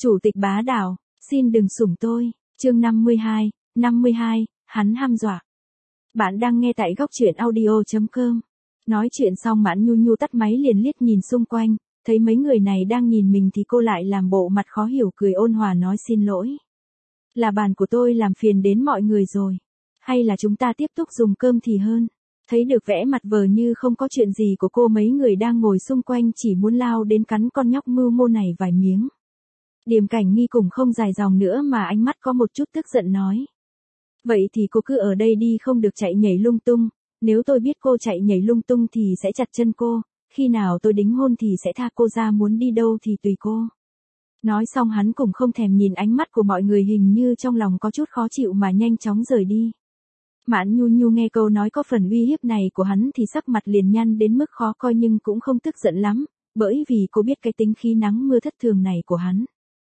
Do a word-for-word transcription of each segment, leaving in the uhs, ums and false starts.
Chủ tịch bá đạo, xin đừng sủng tôi, chương năm mươi hai, năm mươi hai, hắn hăm dọa. Bạn đang nghe tại góc truyện audio chấm com. Nói chuyện xong Mãn Nhu Nhu tắt máy liền liếc nhìn xung quanh, thấy mấy người này đang nhìn mình thì cô lại làm bộ mặt khó hiểu cười ôn hòa nói xin lỗi. Là bàn của tôi làm phiền đến mọi người rồi. Hay là chúng ta tiếp tục dùng cơm thì hơn. Thấy được vẻ mặt vờ như không có chuyện gì của cô, mấy người đang ngồi xung quanh chỉ muốn lao đến cắn con nhóc mưu mô này vài miếng. Điềm Cảnh Nghi cũng không dài dòng nữa mà ánh mắt có một chút tức giận nói. Vậy thì cô cứ ở đây đi, không được chạy nhảy lung tung. Nếu tôi biết cô chạy nhảy lung tung thì sẽ chặt chân cô. Khi nào tôi đính hôn thì sẽ tha cô ra, muốn đi đâu thì tùy cô. Nói xong hắn cũng không thèm nhìn ánh mắt của mọi người, hình như trong lòng có chút khó chịu mà nhanh chóng rời đi. Mãn Nhu Nhu nghe câu nói có phần uy hiếp này của hắn thì sắc mặt liền nhăn đến mức khó coi, nhưng cũng không tức giận lắm, bởi vì cô biết cái tính khí nắng mưa thất thường này của hắn.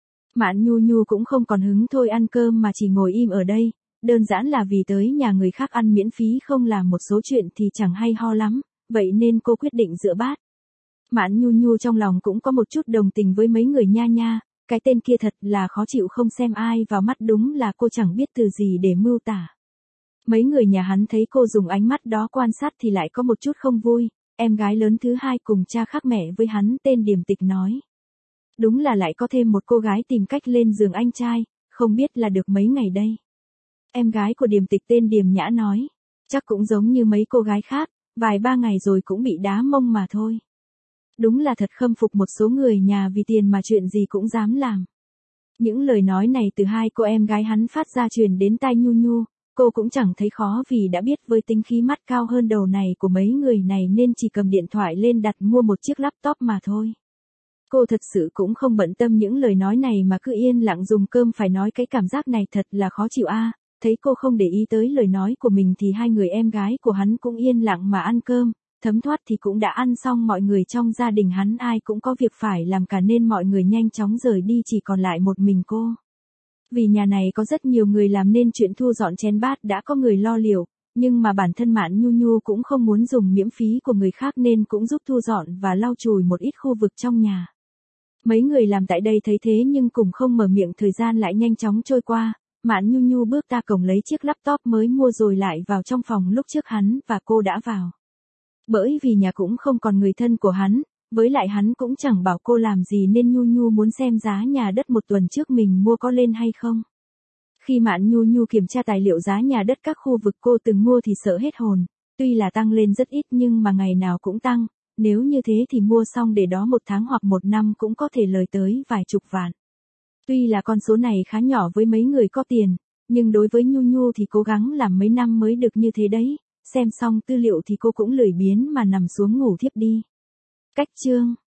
Mãn Nhu Nhu cũng không còn hứng thôi ăn cơm mà chỉ ngồi im ở đây, đơn giản là vì tới nhà người khác ăn miễn phí không làm một số chuyện thì chẳng hay ho lắm, vậy nên cô quyết định dựa bát. Mãn Nhu Nhu trong lòng cũng có một chút đồng tình với mấy người nha nha, cái tên kia thật là khó chịu, không xem ai vào mắt, đúng là cô chẳng biết từ gì để mưu tả. Mấy người nhà hắn thấy cô dùng ánh mắt đó quan sát thì lại có một chút không vui, em gái lớn thứ hai cùng cha khác mẹ với hắn tên Điềm Tịch nói. Đúng là lại có thêm một cô gái tìm cách lên giường anh trai, không biết là được mấy ngày đây. Em gái của Điềm Tịch tên Điềm Nhã nói, chắc cũng giống như mấy cô gái khác, vài ba ngày rồi cũng bị đá mông mà thôi. Đúng là thật khâm phục một số người nhà vì tiền mà chuyện gì cũng dám làm. Những lời nói này từ hai cô em gái hắn phát ra truyền đến tai Nhu Nhu, cô cũng chẳng thấy khó vì đã biết với tính khí mắt cao hơn đầu này của mấy người này nên chỉ cầm điện thoại lên đặt mua một chiếc laptop mà thôi. Cô thật sự cũng không bận tâm những lời nói này mà cứ yên lặng dùng cơm, phải nói cái cảm giác này thật là khó chịu a. À. Thấy cô không để ý tới lời nói của mình thì hai người em gái của hắn cũng yên lặng mà ăn cơm, thấm thoát thì cũng đã ăn xong, mọi người trong gia đình hắn ai cũng có việc phải làm cả nên mọi người nhanh chóng rời đi, chỉ còn lại một mình cô. Vì nhà này có rất nhiều người làm nên chuyện thu dọn chén bát đã có người lo liệu, nhưng mà bản thân Mãn Nhu Nhu cũng không muốn dùng miễn phí của người khác nên cũng giúp thu dọn và lau chùi một ít khu vực trong nhà. Mấy người làm tại đây thấy thế nhưng cũng không mở miệng, thời gian lại nhanh chóng trôi qua. Mãn Nhu Nhu bước ra cổng lấy chiếc laptop mới mua rồi lại vào trong phòng lúc trước hắn và cô đã vào. Bởi vì nhà cũng không còn người thân của hắn, với lại hắn cũng chẳng bảo cô làm gì nên Nhu Nhu muốn xem giá nhà đất một tuần trước mình mua có lên hay không. Khi Mãn Nhu Nhu kiểm tra tài liệu giá nhà đất các khu vực cô từng mua thì sợ hết hồn, tuy là tăng lên rất ít nhưng mà ngày nào cũng tăng, nếu như thế thì mua xong để đó một tháng hoặc một năm cũng có thể lời tới vài chục vạn. Tuy là con số này khá nhỏ với mấy người có tiền, nhưng đối với Nhu Nhu thì cố gắng làm mấy năm mới được như thế đấy. Xem xong tư liệu thì cô cũng lười biếng mà nằm xuống ngủ thiếp đi. Cách chương